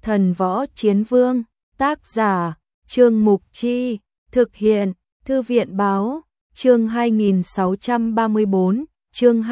Thần Võ Chiến Vương, tác giả, Trương Mục Chi, thực hiện, Thư viện Báo, chương 2634, chương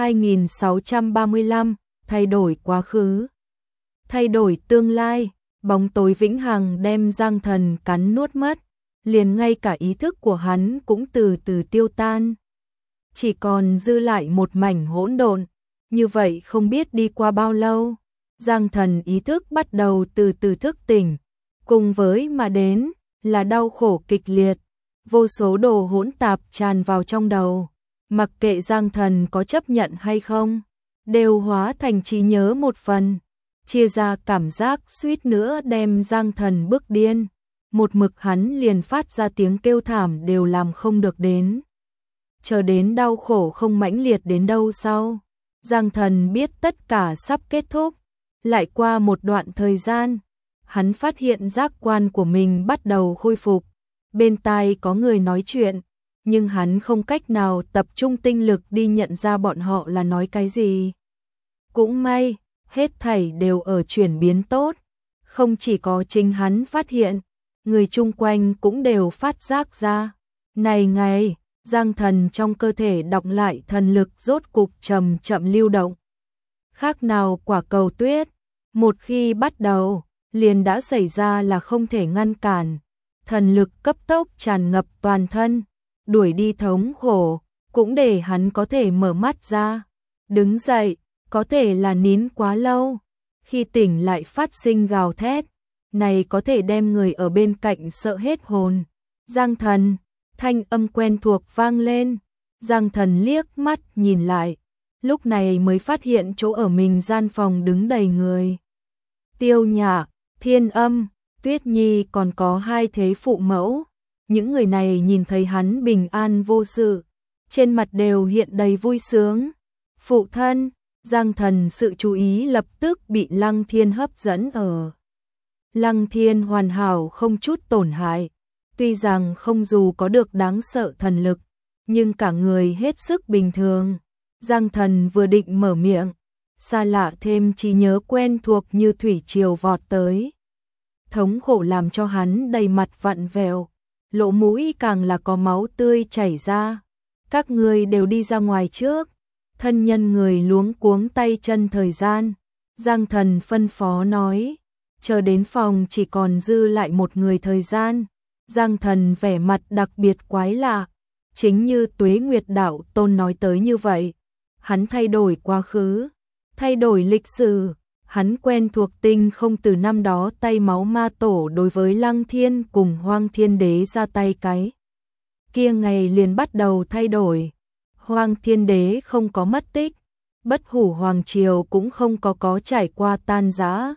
2635, thay đổi quá khứ, thay đổi tương lai, bóng tối vĩnh hằng đem Giang Thần cắn nuốt mất, liền ngay cả ý thức của hắn cũng từ từ tiêu tan. Chỉ còn dư lại một mảnh hỗn độn, như vậy không biết đi qua bao lâu, Giang Thần ý thức bắt đầu từ từ thức tỉnh, cùng với mà đến là đau khổ kịch liệt, vô số đồ hỗn tạp tràn vào trong đầu, mặc kệ Giang Thần có chấp nhận hay không, đều hóa thành trí nhớ một phần, chia ra cảm giác suýt nữa đem Giang Thần bức điên, một mực hắn liền phát ra tiếng kêu thảm đều làm không được đến. Chờ đến đau khổ không mãnh liệt đến đâu sau, Giang Thần biết tất cả sắp kết thúc, lại qua một đoạn thời gian, hắn phát hiện giác quan của mình bắt đầu khôi phục, bên tai có người nói chuyện, nhưng hắn không cách nào tập trung tinh lực đi nhận ra bọn họ là nói cái gì. Cũng may, hết thảy đều ở chuyển biến tốt, không chỉ có chính hắn phát hiện, người chung quanh cũng đều phát giác ra. Này ngày, Giang Thần trong cơ thể đọng lại thần lực rốt cục chậm chậm lưu động. Khác nào quả cầu tuyết, một khi bắt đầu, liền đã xảy ra là không thể ngăn cản. Thần lực cấp tốc tràn ngập toàn thân, đuổi đi thống khổ, cũng để hắn có thể mở mắt ra. Đứng dậy, có thể là nín quá lâu, khi tỉnh lại phát sinh gào thét, này có thể đem người ở bên cạnh sợ hết hồn. Giang Thần, thanh âm quen thuộc vang lên, Giang Thần liếc mắt nhìn lại, lúc này mới phát hiện chỗ ở mình gian phòng đứng đầy người. Tiêu Nhã, Thiên Âm, Tuyết Nhi còn có hai thế phụ mẫu, những người này nhìn thấy hắn bình an vô sự, trên mặt đều hiện đầy vui sướng. Phụ thân, Giang Thần sự chú ý lập tức bị Lăng Thiên hấp dẫn ở. Lăng Thiên hoàn hảo không chút tổn hại, tuy rằng không dù có được đáng sợ thần lực, nhưng cả người hết sức bình thường. Giang Thần vừa định mở miệng, xa lạ thêm trí nhớ quen thuộc như thủy triều vọt tới. Thống khổ làm cho hắn đầy mặt vặn vẹo, lỗ mũi càng là có máu tươi chảy ra. Các người đều đi ra ngoài trước. Thân nhân người luống cuống tay chân thời gian, Giang Thần phân phó nói, chờ đến phòng chỉ còn dư lại một người thời gian. Giang Thần vẻ mặt đặc biệt quái lạ, chính như Tuế Nguyệt Đạo Tôn nói tới như vậy, hắn thay đổi quá khứ, thay đổi lịch sử, hắn quen thuộc tinh không từ năm đó tay máu ma tổ đối với Lăng Thiên cùng Hoang Thiên Đế ra tay cái. Kia ngày liền bắt đầu thay đổi. Hoang Thiên Đế không có mất tích, Bất Hủ Hoàng Triều cũng không có trải qua tan rã.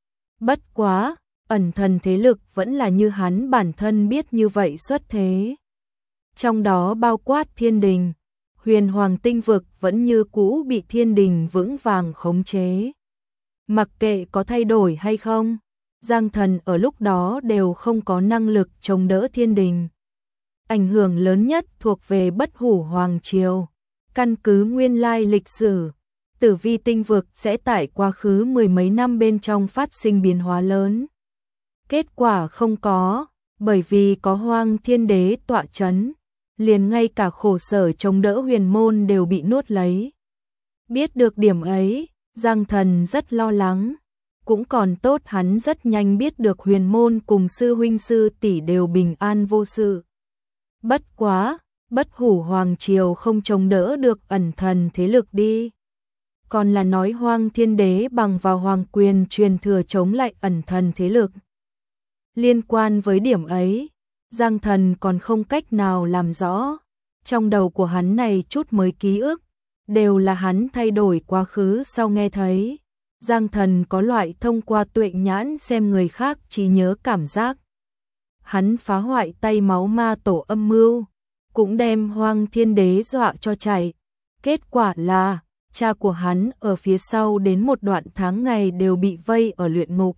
Bất quá, ẩn thần thế lực vẫn là như hắn bản thân biết như vậy xuất thế. Trong đó bao quát Thiên Đình, Huyền Hoàng tinh vực vẫn như cũ bị Thiên Đình vững vàng khống chế. Mặc kệ có thay đổi hay không, Giang Thần ở lúc đó đều không có năng lực chống đỡ Thiên Đình. Ảnh hưởng lớn nhất thuộc về Bất Hủ Hoàng Triều. Căn cứ nguyên lai lịch sử, Tử Vi tinh vực sẽ tại quá khứ mười mấy năm bên trong phát sinh biến hóa lớn. Kết quả không có, bởi vì có Hoang Thiên Đế tọa chấn, liền ngay cả khổ sở chống đỡ huyền môn đều bị nuốt lấy. Biết được điểm ấy, Giang Thần rất lo lắng, cũng còn tốt hắn rất nhanh biết được huyền môn cùng sư huynh sư tỷ đều bình an vô sự. Bất quá, Bất Hủ Hoàng Triều không chống đỡ được ẩn thần thế lực đi. Còn là nói Hoang Thiên Đế bằng vào hoàng quyền truyền thừa chống lại ẩn thần thế lực. Liên quan với điểm ấy, Giang Thần còn không cách nào làm rõ. Trong đầu của hắn này chút mới ký ức, đều là hắn thay đổi quá khứ sau nghe thấy. Giang Thần có loại thông qua tuệ nhãn xem người khác trí nhớ cảm giác. Hắn phá hoại tay máu ma tổ âm mưu, cũng đem Hoang Thiên Đế dọa cho chạy. Kết quả là, cha của hắn ở phía sau đến một đoạn tháng ngày đều bị vây ở luyện ngục.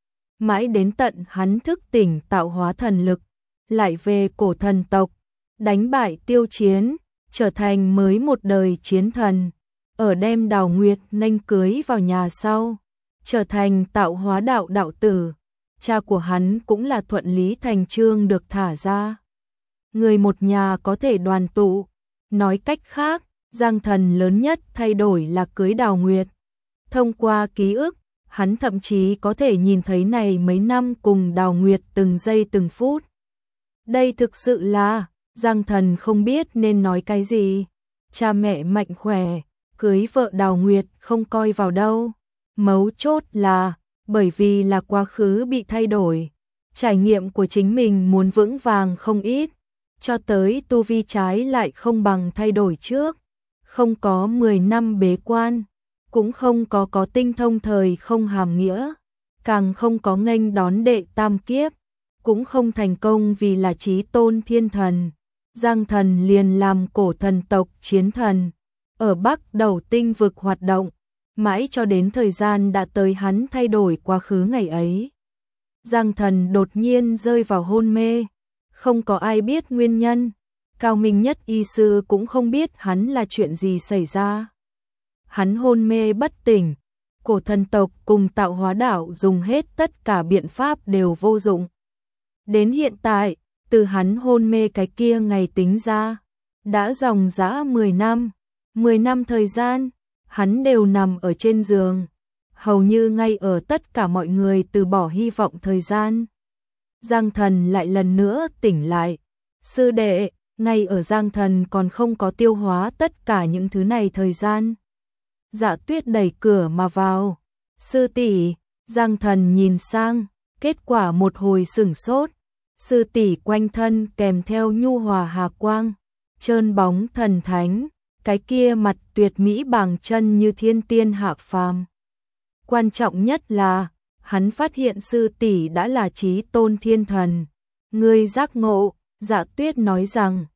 Mãi đến tận hắn thức tỉnh tạo hóa thần lực, lại về cổ thần tộc, đánh bại Tiêu Chiến, trở thành mới một đời chiến thần, ở đem Đào Nguyệt nghênh cưới vào nhà sau, trở thành tạo hóa đạo đạo tử, cha của hắn cũng là thuận lý thành chương được thả ra. Người một nhà có thể đoàn tụ, nói cách khác, Giang Thần lớn nhất thay đổi là cưới Đào Nguyệt. Thông qua ký ức, hắn thậm chí có thể nhìn thấy này mấy năm cùng Đào Nguyệt từng giây từng phút. Đây thực sự là, Giang Thần không biết nên nói cái gì. Cha mẹ mạnh khỏe, cưới vợ Đào Nguyệt không coi vào đâu. Mấu chốt là, bởi vì là quá khứ bị thay đổi. Trải nghiệm của chính mình muốn vững vàng không ít, cho tới tu vi trái lại không bằng thay đổi trước. Không có 10 năm bế quan, cũng không có tinh thông thời không hàm nghĩa, càng không có nghênh đón đệ tam kiếp, cũng không thành công vì là chí tôn thiên thần. Giang Thần liền làm cổ thần tộc chiến thần, ở Bắc Đầu tinh vực hoạt động, mãi cho đến thời gian đã tới hắn thay đổi quá khứ ngày ấy. Giang Thần đột nhiên rơi vào hôn mê, không có ai biết nguyên nhân, cao minh nhất y sư cũng không biết hắn là chuyện gì xảy ra. Hắn hôn mê bất tỉnh, cổ thần tộc cùng tạo hóa đạo dùng hết tất cả biện pháp đều vô dụng. Đến hiện tại, từ hắn hôn mê cái kia ngày tính ra, đã dòng dã 10 năm, 10 năm thời gian, hắn đều nằm ở trên giường, hầu như ngay ở tất cả mọi người từ bỏ hy vọng thời gian. Giang Thần lại lần nữa tỉnh lại, sư đệ, ngay ở Giang Thần còn không có tiêu hóa tất cả những thứ này thời gian. Dạ Tuyết đẩy cửa mà vào, sư tỷ. Giang Thần nhìn sang, kết quả một hồi sửng sốt. Sư tỷ quanh thân kèm theo nhu hòa hà quang, trơn bóng thần thánh, cái kia mặt tuyệt mỹ bằng chân như thiên tiên hạ phàm. Quan trọng nhất là, hắn phát hiện sư tỷ đã là chí tôn thiên thần. Ngươi giác ngộ, Dạ Tuyết nói rằng,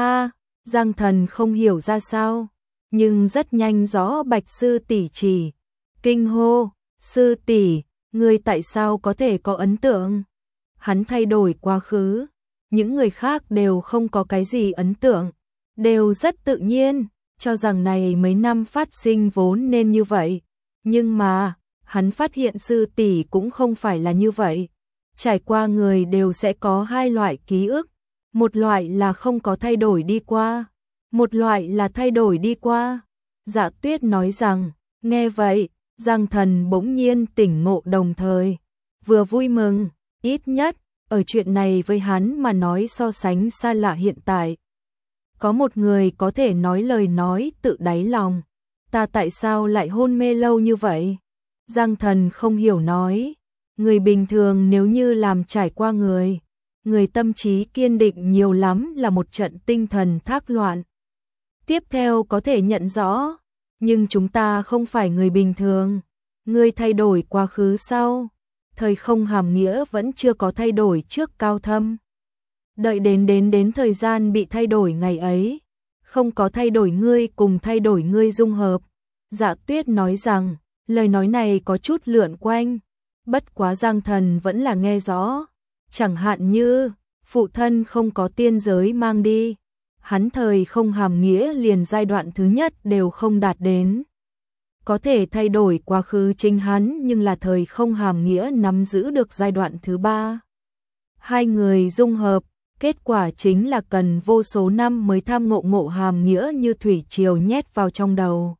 Giang Thần không hiểu ra sao, nhưng rất nhanh rõ bạch sư tỷ chỉ. Kinh hô, sư tỷ, ngươi tại sao có thể có ấn tượng? Hắn thay đổi quá khứ, những người khác đều không có cái gì ấn tượng, đều rất tự nhiên, cho rằng này mấy năm phát sinh vốn nên như vậy. Nhưng mà, hắn phát hiện sư tỷ cũng không phải là như vậy. Trải qua người đều sẽ có hai loại ký ức, một loại là không có thay đổi đi qua, một loại là thay đổi đi qua. Dạ Tuyết nói rằng, nghe vậy, Giang Thần bỗng nhiên tỉnh ngộ đồng thời, vừa vui mừng, ít nhất, ở chuyện này với hắn mà nói so sánh xa lạ hiện tại. Có một người có thể nói lời nói tự đáy lòng, ta tại sao lại hôn mê lâu như vậy? Giang Thần không hiểu nói, người bình thường nếu như làm trải qua người tâm trí kiên định nhiều lắm là một trận tinh thần thác loạn. Tiếp theo có thể nhận rõ, nhưng chúng ta không phải người bình thường, người thay đổi quá khứ sau, thời không hàm nghĩa vẫn chưa có thay đổi trước cao thâm. Đợi đến thời gian bị thay đổi ngày ấy, không có thay đổi ngươi cùng thay đổi ngươi dung hợp. Dạ Tuyết nói rằng, lời nói này có chút lượn quanh, bất quá Giang Thần vẫn là nghe rõ. Chẳng hạn như, phụ thân không có tiên giới mang đi, hắn thời không hàm nghĩa liền giai đoạn thứ nhất đều không đạt đến. Có thể thay đổi quá khứ chính hắn nhưng là thời không hàm nghĩa nắm giữ được giai đoạn thứ ba. Hai người dung hợp, kết quả chính là cần vô số năm mới tham ngộ hàm nghĩa như thủy triều nhét vào trong đầu.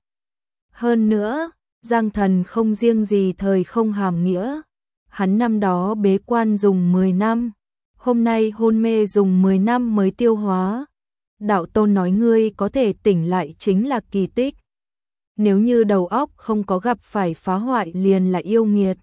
Hơn nữa, Giang Thần không riêng gì thời không hàm nghĩa, hắn năm đó bế quan dùng 10 năm, hôm nay hôn mê dùng 10 năm mới tiêu hóa. Đạo Tôn nói ngươi có thể tỉnh lại chính là kỳ tích. Nếu như đầu óc không có gặp phải phá hoại liền là yêu nghiệt.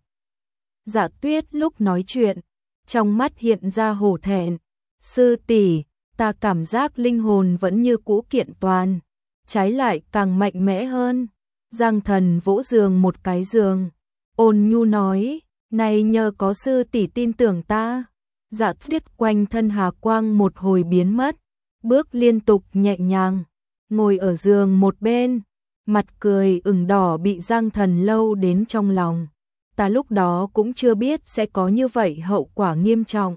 Dạ Tuyết lúc nói chuyện, trong mắt hiện ra hổ thẹn. Sư tỷ, ta cảm giác linh hồn vẫn như cũ kiện toàn, trái lại càng mạnh mẽ hơn. Giang Thần vỗ giường một cái giường, ôn nhu nói, này nhờ có sư tỷ tin tưởng ta. Dạ Tuyết quanh thân hà quang một hồi biến mất, bước liên tục nhẹ nhàng, ngồi ở giường một bên, mặt cười ửng đỏ bị Giang Thần lâu đến trong lòng. Ta lúc đó cũng chưa biết sẽ có như vậy hậu quả nghiêm trọng.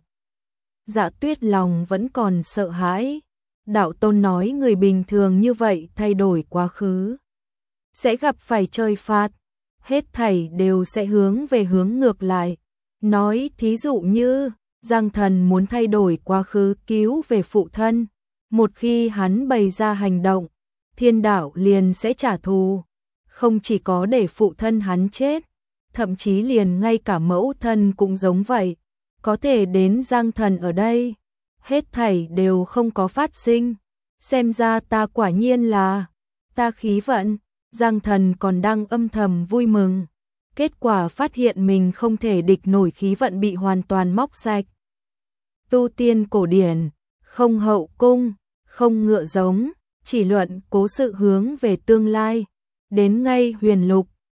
Dạ Tuyết lòng vẫn còn sợ hãi. Đạo Tôn nói người bình thường như vậy thay đổi quá khứ sẽ gặp phải trời phạt, hết thảy đều sẽ hướng về hướng ngược lại. Nói thí dụ như, Giang Thần muốn thay đổi quá khứ cứu về phụ thân, một khi hắn bày ra hành động, thiên đạo liền sẽ trả thù, không chỉ có để phụ thân hắn chết, thậm chí liền ngay cả mẫu thân cũng giống vậy, có thể đến Giang Thần ở đây, hết thảy đều không có phát sinh, xem ra ta quả nhiên là, ta khí vận, Giang Thần còn đang âm thầm vui mừng, kết quả phát hiện mình không thể địch nổi khí vận bị hoàn toàn móc sạch. Tu tiên cổ điển, không hậu cung, không ngựa giống, chỉ luận cố sự hướng về tương lai, đến ngay huyền lục,